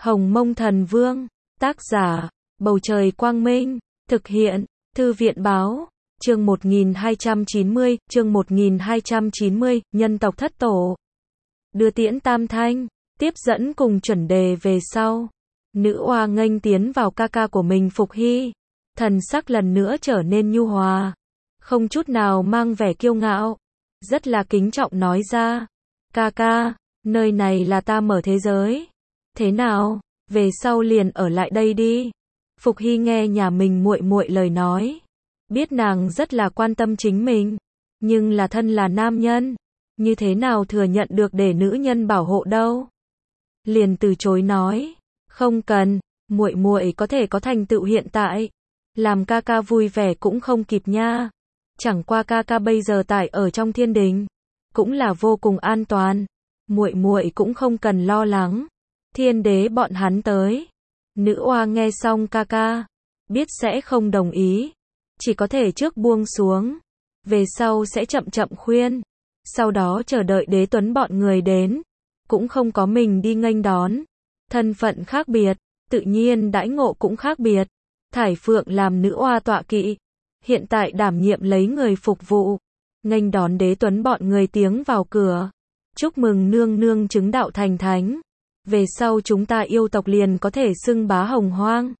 Hồng Mông Thần Vương, tác giả, Bầu Trời Quang Minh, thực hiện, Thư viện Báo, chương 1290, nhân tộc thất tổ. Đưa tiễn tam thanh, tiếp dẫn cùng chuẩn đề về sau. Nữ oa nghênh tiến vào ca ca của mình Phục Hy, thần sắc lần nữa trở nên nhu hòa, không chút nào mang vẻ kiêu ngạo, rất là kính trọng nói ra, ca ca, nơi này là ta mở thế giới. Thế nào, về sau liền ở lại đây đi. Phục Hy nghe nhà mình muội muội lời nói, biết nàng rất là quan tâm chính mình, nhưng là thân là nam nhân, như thế nào thừa nhận được để nữ nhân bảo hộ đâu. Liền từ chối nói, không cần, muội muội có thể có thành tựu hiện tại, làm ca ca vui vẻ cũng không kịp nha. Chẳng qua ca ca bây giờ tại ở trong thiên đình, cũng là vô cùng an toàn, muội muội cũng không cần lo lắng. Thiên đế bọn hắn tới. Nữ oa nghe xong ca ca, biết sẽ không đồng ý, chỉ có thể trước buông xuống, về sau sẽ chậm chậm khuyên, sau đó chờ đợi đế tuấn bọn người đến, cũng không có mình đi nghênh đón, thân phận khác biệt, tự nhiên đãi ngộ cũng khác biệt. Thải Phượng làm nữ oa tọa kỵ, hiện tại đảm nhiệm lấy người phục vụ, nghênh đón đế tuấn bọn người tiến vào cửa, chúc mừng nương nương chứng đạo thành thánh. Về sau chúng ta yêu tộc liền có thể xưng bá hồng hoang.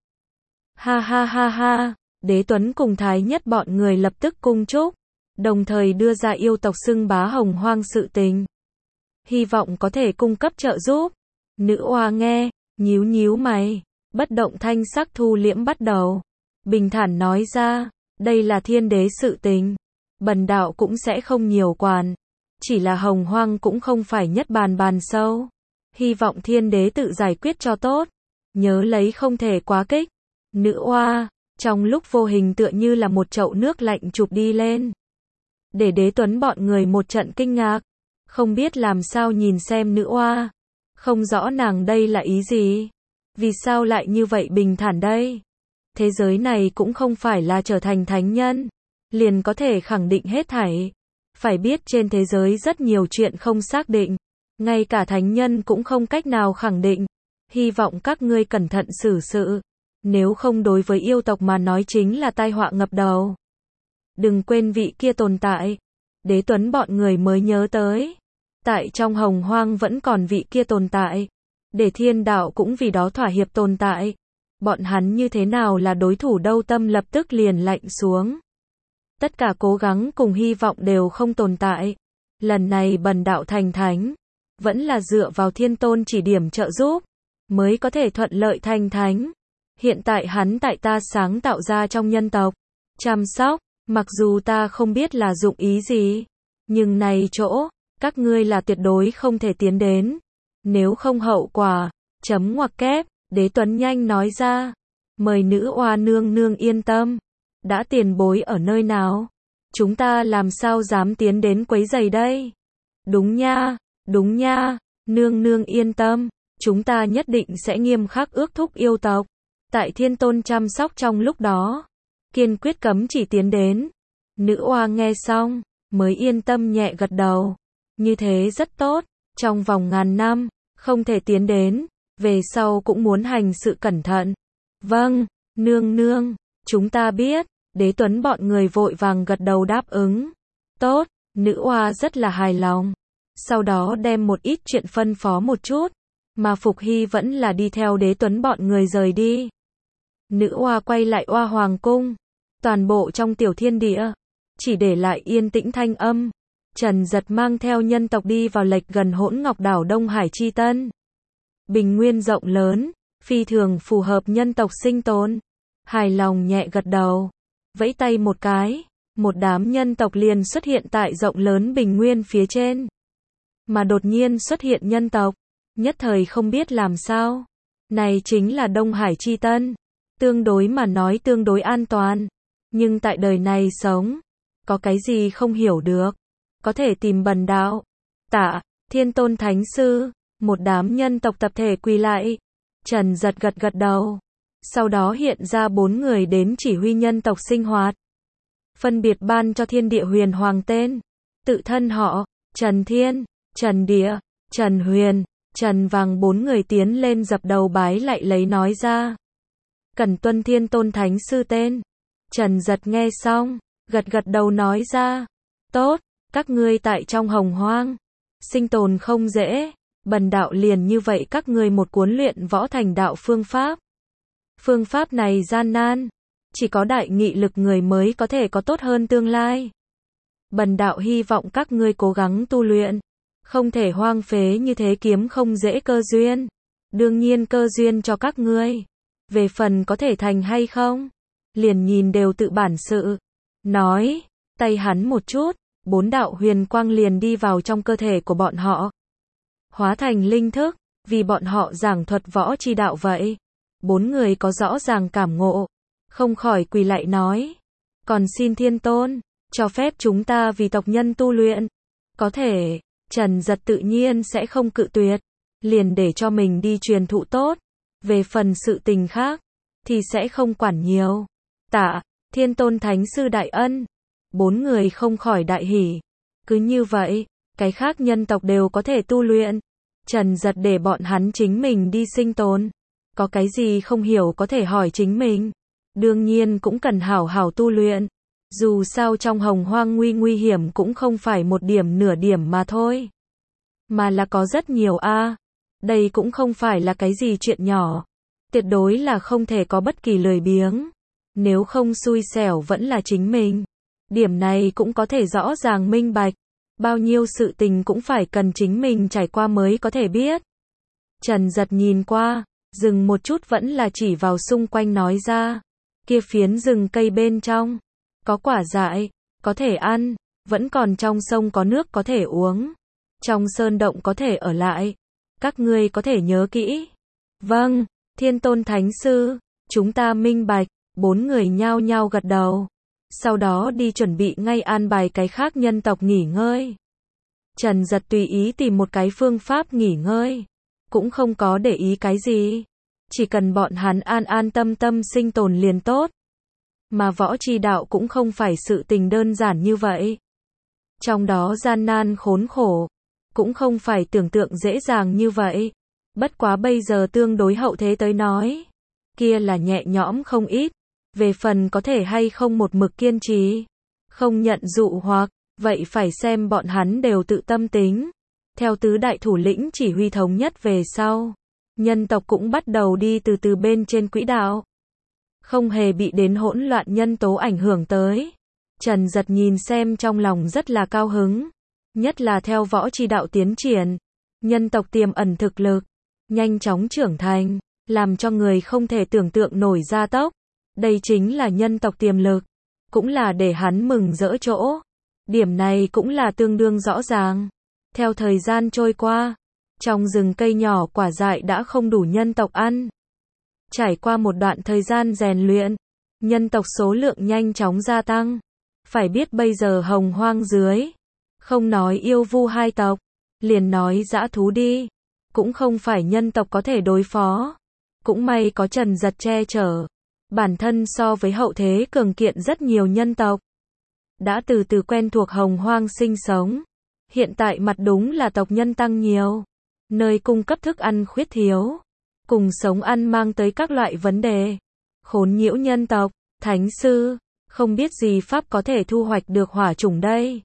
Ha ha ha ha, đế tuấn cùng thái nhất bọn người lập tức cung chúc, đồng thời đưa ra yêu tộc xưng bá hồng hoang sự tình. Hy vọng có thể cung cấp trợ giúp. Nữ oa nghe, nhíu nhíu mày, bất động thanh sắc thu liễm bắt đầu. Bình thản nói ra, đây là thiên đế sự tình. Bần đạo cũng sẽ không nhiều quản. Chỉ là hồng hoang cũng không phải nhất bàn bàn sâu. Hy vọng thiên đế tự giải quyết cho tốt. Nhớ lấy không thể quá kích. Nữ oa, trong lúc vô hình tựa như là một chậu nước lạnh chụp đi lên. Để đế tuấn bọn người một trận kinh ngạc. Không biết làm sao nhìn xem nữ oa. Không rõ nàng đây là ý gì. Vì sao lại như vậy bình thản đây? Thế giới này cũng không phải là trở thành thánh nhân liền có thể khẳng định hết thảy. Phải biết trên thế giới rất nhiều chuyện không xác định. Ngay cả thánh nhân cũng không cách nào khẳng định. Hy vọng các ngươi cẩn thận xử sự. Nếu không đối với yêu tộc mà nói chính là tai họa ngập đầu. Đừng quên vị kia tồn tại. Đế tuấn bọn người mới nhớ tới. Tại trong hồng hoang vẫn còn vị kia tồn tại. Để thiên đạo cũng vì đó thỏa hiệp tồn tại. Bọn hắn như thế nào là đối thủ đâu, tâm lập tức liền lạnh xuống. Tất cả cố gắng cùng hy vọng đều không tồn tại. Lần này bần đạo thành thánh. Vẫn là dựa vào thiên tôn chỉ điểm trợ giúp, mới có thể thuận lợi thành thánh. Hiện tại hắn tại ta sáng tạo ra trong nhân tộc, chăm sóc, mặc dù ta không biết là dụng ý gì, nhưng này chỗ, các ngươi là tuyệt đối không thể tiến đến. Nếu không hậu quả, chấm ngoặc kép, đế tuấn nhanh nói ra, mời nữ oa nương nương yên tâm, đã tiền bối ở nơi nào, chúng ta làm sao dám tiến đến quấy rầy đây. Đúng nha. Đúng nha, nương nương yên tâm, chúng ta nhất định sẽ nghiêm khắc ước thúc yêu tộc. Tại thiên tôn chăm sóc trong lúc đó, kiên quyết cấm chỉ tiến đến. Nữ oa nghe xong, mới yên tâm nhẹ gật đầu. Như thế rất tốt, trong vòng ngàn năm, không thể tiến đến, về sau cũng muốn hành sự cẩn thận. Vâng, nương nương, chúng ta biết, đế tuấn bọn người vội vàng gật đầu đáp ứng. Tốt, nữ oa rất là hài lòng. Sau đó đem một ít chuyện phân phó một chút, mà Phục Hy vẫn là đi theo đế tuấn bọn người rời đi. Nữ oa quay lại oa hoàng cung, toàn bộ trong tiểu thiên địa, chỉ để lại yên tĩnh thanh âm. Trần Giật mang theo nhân tộc đi vào lệch gần Hỗn Ngọc đảo Đông Hải Chi Tân. Bình nguyên rộng lớn, phi thường phù hợp nhân tộc sinh tồn. Hài lòng nhẹ gật đầu, vẫy tay một cái, một đám nhân tộc liền xuất hiện tại rộng lớn bình nguyên phía trên. Mà đột nhiên xuất hiện nhân tộc, nhất thời không biết làm sao. Này chính là Đông Hải Chi Tân, tương đối mà nói tương đối an toàn, nhưng tại đời này sống, có cái gì không hiểu được, có thể tìm bần đạo. Tạ, Thiên Tôn Thánh Sư, một đám nhân tộc tập thể quỳ lại. Trần Giật gật gật đầu, sau đó hiện ra 4 người đến chỉ huy nhân tộc sinh hoạt. Phân biệt ban cho thiên địa huyền hoàng tên, tự thân họ, Trần Thiên, Trần Địa, Trần Huyền, Trần Vàng bốn người tiến lên dập đầu bái lại lấy nói ra. Cần tuân Thiên Tôn Thánh Sư tên. Trần Giật nghe xong, gật gật đầu nói ra. Tốt, các ngươi tại trong hồng hoang. Sinh tồn không dễ, bần đạo liền như vậy các ngươi một cuốn luyện võ thành đạo phương pháp. Phương pháp này gian nan, chỉ có đại nghị lực người mới có thể có tốt hơn tương lai. Bần đạo hy vọng các ngươi cố gắng tu luyện, không thể hoang phế như thế kiếm không dễ cơ duyên. Đương nhiên cơ duyên cho các ngươi, về phần có thể thành hay không, liền nhìn đều tự bản sự. Nói, tay hắn một chút, 4 đạo huyền quang liền đi vào trong cơ thể của bọn họ. Hóa thành linh thức, vì bọn họ giảng thuật võ chi đạo vậy. 4 người có rõ ràng cảm ngộ, không khỏi quỳ lại nói. Còn xin Thiên Tôn, cho phép chúng ta vì tộc nhân tu luyện. Có thể, Trần Giật tự nhiên sẽ không cự tuyệt, liền để cho mình đi truyền thụ tốt. Về phần sự tình khác, thì sẽ không quản nhiều. Tạ, Thiên Tôn Thánh Sư đại ân. 4 người không khỏi đại hỉ. Cứ như vậy, cái khác nhân tộc đều có thể tu luyện. Trần Giật để bọn hắn chính mình đi sinh tồn. Có cái gì không hiểu có thể hỏi chính mình. Đương nhiên cũng cần hảo hảo tu luyện. Dù sao trong hồng hoang nguy hiểm cũng không phải một điểm nửa điểm mà thôi. Mà là có rất nhiều a. Đây cũng không phải là cái gì chuyện nhỏ. Tuyệt đối là không thể có bất kỳ lười biếng. Nếu không xui xẻo vẫn là chính mình. Điểm này cũng có thể rõ ràng minh bạch. Bao nhiêu sự tình cũng phải cần chính mình trải qua mới có thể biết. Trần Giật nhìn qua, dừng một chút vẫn là chỉ vào xung quanh nói ra. Kia phiến rừng cây bên trong, có quả dại, có thể ăn, vẫn còn trong sông có nước có thể uống. Trong sơn động có thể ở lại. Các ngươi có thể nhớ kỹ. Vâng, Thiên Tôn Thánh Sư, chúng ta minh bạch. 4 người nhao nhao gật đầu. Sau đó đi chuẩn bị ngay an bài cái khác nhân tộc nghỉ ngơi. Trần Giật tùy ý tìm một cái phương pháp nghỉ ngơi. Cũng không có để ý cái gì. Chỉ cần bọn hắn an an tâm tâm sinh tồn liền tốt. Mà võ chi đạo cũng không phải sự tình đơn giản như vậy. Trong đó gian nan khốn khổ. Cũng không phải tưởng tượng dễ dàng như vậy. Bất quá bây giờ tương đối hậu thế tới nói. Kia là nhẹ nhõm không ít. Về phần có thể hay không một mực kiên trì. Không nhận dụ hoặc. Vậy phải xem bọn hắn đều tự tâm tính. Theo tứ đại thủ lĩnh chỉ huy thống nhất về sau. Nhân tộc cũng bắt đầu đi từ từ bên trên quỹ đạo. Không hề bị đến hỗn loạn nhân tố ảnh hưởng tới. Trần Giật nhìn xem trong lòng rất là cao hứng. Nhất là theo võ chi đạo tiến triển. Nhân tộc tiềm ẩn thực lực. Nhanh chóng trưởng thành. Làm cho người không thể tưởng tượng nổi gia tốc. Đây chính là nhân tộc tiềm lực. Cũng là để hắn mừng rỡ chỗ. Điểm này cũng là tương đương rõ ràng. Theo thời gian trôi qua. Trong rừng cây nhỏ quả dại đã không đủ nhân tộc ăn. Trải qua một đoạn thời gian rèn luyện. Nhân tộc số lượng nhanh chóng gia tăng. Phải biết bây giờ hồng hoang dưới. Không nói yêu vu hai tộc. Liền nói dã thú đi. Cũng không phải nhân tộc có thể đối phó. Cũng may có Trần Giật che chở. Bản thân so với hậu thế cường kiện rất nhiều nhân tộc. Đã từ từ quen thuộc hồng hoang sinh sống. Hiện tại mặt đúng là tộc nhân tăng nhiều. Nơi cung cấp thức ăn khuyết thiếu. Cùng sống ăn mang tới các loại vấn đề. Khốn nhiễu nhân tộc. Thánh sư, không biết gì pháp có thể thu hoạch được hỏa chủng đây.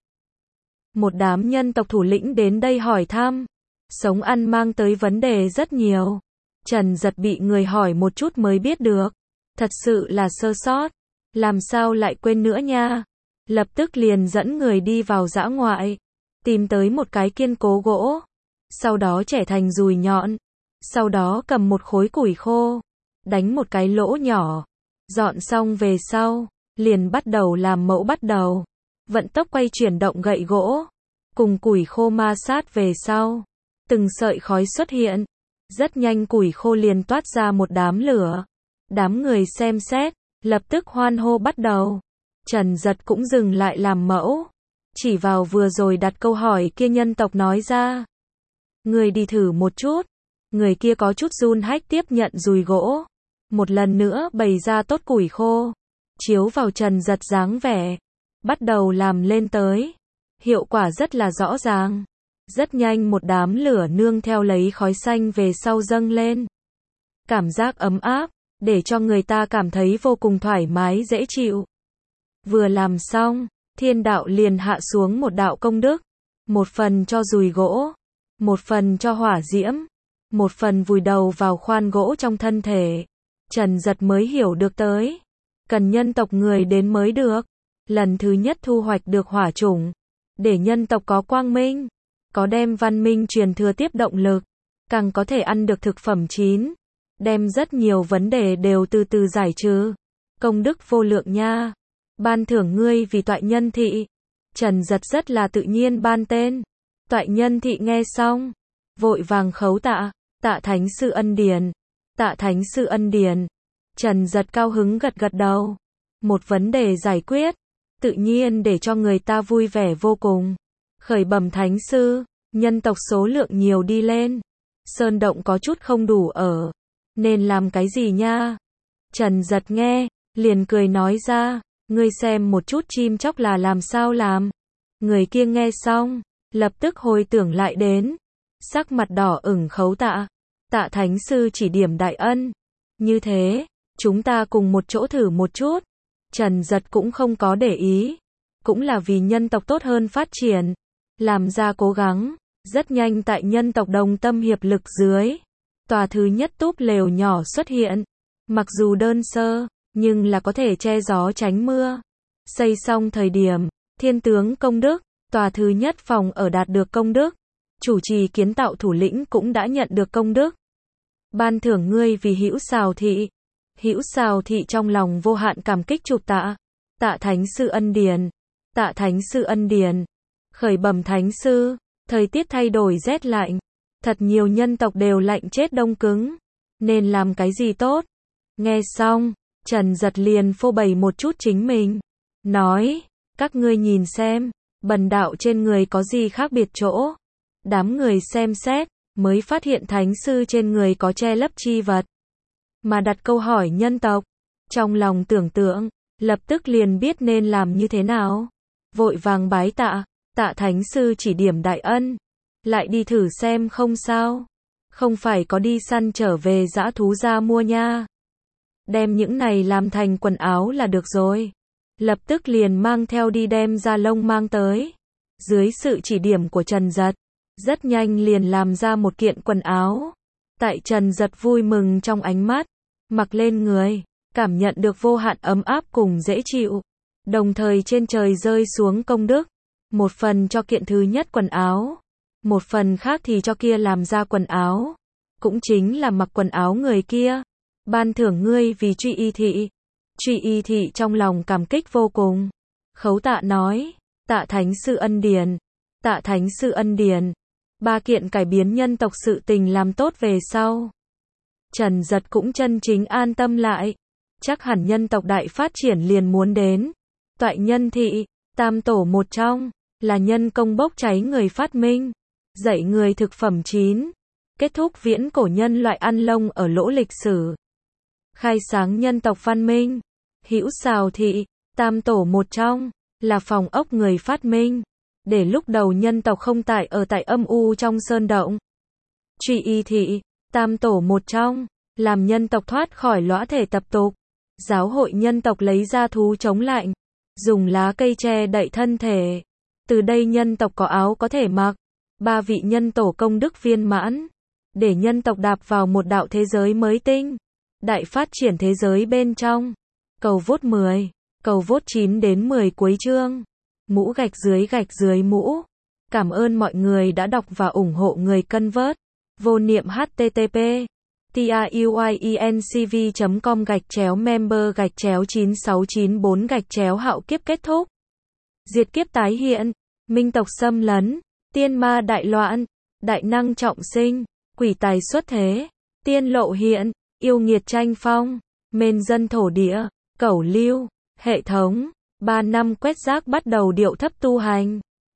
Một đám nhân tộc thủ lĩnh đến đây hỏi thăm. Sống ăn mang tới vấn đề rất nhiều. Trần Giật bị người hỏi một chút mới biết được. Thật sự là sơ sót. Làm sao lại quên nữa nha. Lập tức liền dẫn người đi vào dã ngoại. Tìm tới một cái kiên cố gỗ. Sau đó chẻ thành dùi nhọn. Sau đó cầm một khối củi khô. Đánh một cái lỗ nhỏ. Dọn xong về sau. Liền bắt đầu làm mẫu bắt đầu. Vận tốc quay chuyển động gậy gỗ. Cùng củi khô ma sát về sau. Từng sợi khói xuất hiện. Rất nhanh củi khô liền toát ra một đám lửa. Đám người xem xét. Lập tức hoan hô bắt đầu. Trần Giật cũng dừng lại làm mẫu. Chỉ vào vừa rồi đặt câu hỏi kia nhân tộc nói ra. Người đi thử một chút. Người kia có chút run hách tiếp nhận dùi gỗ. Một lần nữa bày ra tốt củi khô. Chiếu vào Trần Giật dáng vẻ. Bắt đầu làm lên tới. Hiệu quả rất là rõ ràng. Rất nhanh một đám lửa nương theo lấy khói xanh về sau dâng lên. Cảm giác ấm áp, để cho người ta cảm thấy vô cùng thoải mái dễ chịu. Vừa làm xong, thiên đạo liền hạ xuống một đạo công đức. Một phần cho dùi gỗ, một phần cho hỏa diễm, một phần vùi đầu vào khoan gỗ trong thân thể. Trần Giật mới hiểu được tới. Cần nhân tộc người đến mới được. Lần thứ nhất thu hoạch được hỏa chủng. Để nhân tộc có quang minh. Có đem văn minh truyền thừa tiếp động lực. Càng có thể ăn được thực phẩm chín. Đem rất nhiều vấn đề đều từ từ giải trừ. Công đức vô lượng nha. Ban thưởng ngươi vì toại nhân thị. Trần Giật rất là tự nhiên ban tên. Toại nhân thị nghe xong. Vội vàng khấu tạ. Tạ thánh sư ân điển. Tạ thánh sư ân điển. Trần Giật cao hứng gật gật đầu. Một vấn đề giải quyết. Tự nhiên để cho người ta vui vẻ vô cùng. Khởi bẩm thánh sư. Nhân tộc số lượng nhiều đi lên. Sơn động có chút không đủ ở. Nên làm cái gì nha? Trần Giật nghe. Liền cười nói ra. Ngươi xem một chút chim chóc là làm sao làm. Người kia nghe xong. Lập tức hồi tưởng lại đến. Sắc mặt đỏ ửng khấu tạ. Tạ thánh sư chỉ điểm đại ân. Như thế, chúng ta cùng một chỗ thử một chút. Trần Giật cũng không có để ý. Cũng là vì nhân tộc tốt hơn phát triển. Làm ra cố gắng. Rất nhanh tại nhân tộc đồng tâm hiệp lực dưới. Tòa thứ nhất túp lều nhỏ xuất hiện. Mặc dù đơn sơ, nhưng là có thể che gió tránh mưa. Xây xong thời điểm, thiên tướng công đức. Tòa thứ nhất phòng ở đạt được công đức. Chủ trì kiến tạo thủ lĩnh cũng đã nhận được công đức. Ban thưởng ngươi vì Hữu Sào thị. Hữu Sào thị trong lòng vô hạn cảm kích chụp tạ. Tạ thánh sư ân điển. Tạ thánh sư ân điển. Khởi bẩm thánh sư. Thời tiết thay đổi rét lạnh. Thật nhiều nhân tộc đều lạnh chết đông cứng. Nên làm cái gì tốt? Nghe xong, Trần Giật liền phô bày một chút chính mình. Nói, các ngươi nhìn xem. Bần đạo trên người có gì khác biệt chỗ. Đám người xem xét, mới phát hiện thánh sư trên người có che lấp chi vật. Mà đặt câu hỏi nhân tộc. Trong lòng tưởng tượng, lập tức liền biết nên làm như thế nào. Vội vàng bái tạ, tạ thánh sư chỉ điểm đại ân. Lại đi thử xem không sao. Không phải có đi săn trở về dã thú ra mua nha. Đem những này làm thành quần áo là được rồi. Lập tức liền mang theo đi đem da lông mang tới. Dưới sự chỉ điểm của Trần Giật, rất nhanh liền làm ra một kiện quần áo. Tại Trần Giật vui mừng trong ánh mắt, mặc lên người, cảm nhận được vô hạn ấm áp cùng dễ chịu. Đồng thời trên trời rơi xuống công đức. Một phần cho kiện thứ nhất quần áo. Một phần khác thì cho kia làm ra quần áo. Cũng chính là mặc quần áo người kia. Ban thưởng ngươi vì Truy Y thị. Truy Y thị trong lòng cảm kích vô cùng. Khấu tạ nói. Tạ thánh sư ân điển. Tạ thánh sư ân điển. Ba kiện cải biến nhân tộc sự tình làm tốt về sau. Trần Giật cũng chân chính an tâm lại. Chắc hẳn nhân tộc đại phát triển liền muốn đến. Toại nhân thị, tam tổ một trong, là nhân công bốc cháy người phát minh. Dạy người thực phẩm chín. Kết thúc viễn cổ nhân loại ăn lông ở lỗ lịch sử. Khai sáng nhân tộc văn minh. Hữu Sào thị, tam tổ một trong, là phòng ốc người phát minh. Để lúc đầu nhân tộc không tại ở tại âm u trong sơn động. Truy Y thị, tam tổ một trong, làm nhân tộc thoát khỏi lõa thể tập tục. Giáo hội nhân tộc lấy ra thú chống lạnh. Dùng lá cây che đậy thân thể. Từ đây nhân tộc có áo có thể mặc. Ba vị nhân tổ công đức viên mãn. Để nhân tộc đạp vào một đạo thế giới mới tinh. Đại phát triển thế giới bên trong. Cầu vốt 10. Cầu vốt 9 đến 10 cuối chương. Mũ gạch dưới mũ. Cảm ơn mọi người đã đọc và ủng hộ người cân vớt. Vô niệm http truyencv.com/member/9694 hạo kiếp kết thúc. Diệt kiếp tái hiện. Minh tộc xâm lấn. Tiên ma đại loạn. Đại năng trọng sinh. Quỷ tài xuất thế. Tiên lộ hiện. Yêu nghiệt tranh phong. Mên dân thổ địa. Cẩu lưu. Hệ thống. 3 năm quét rác bắt đầu điệu thấp tu hành.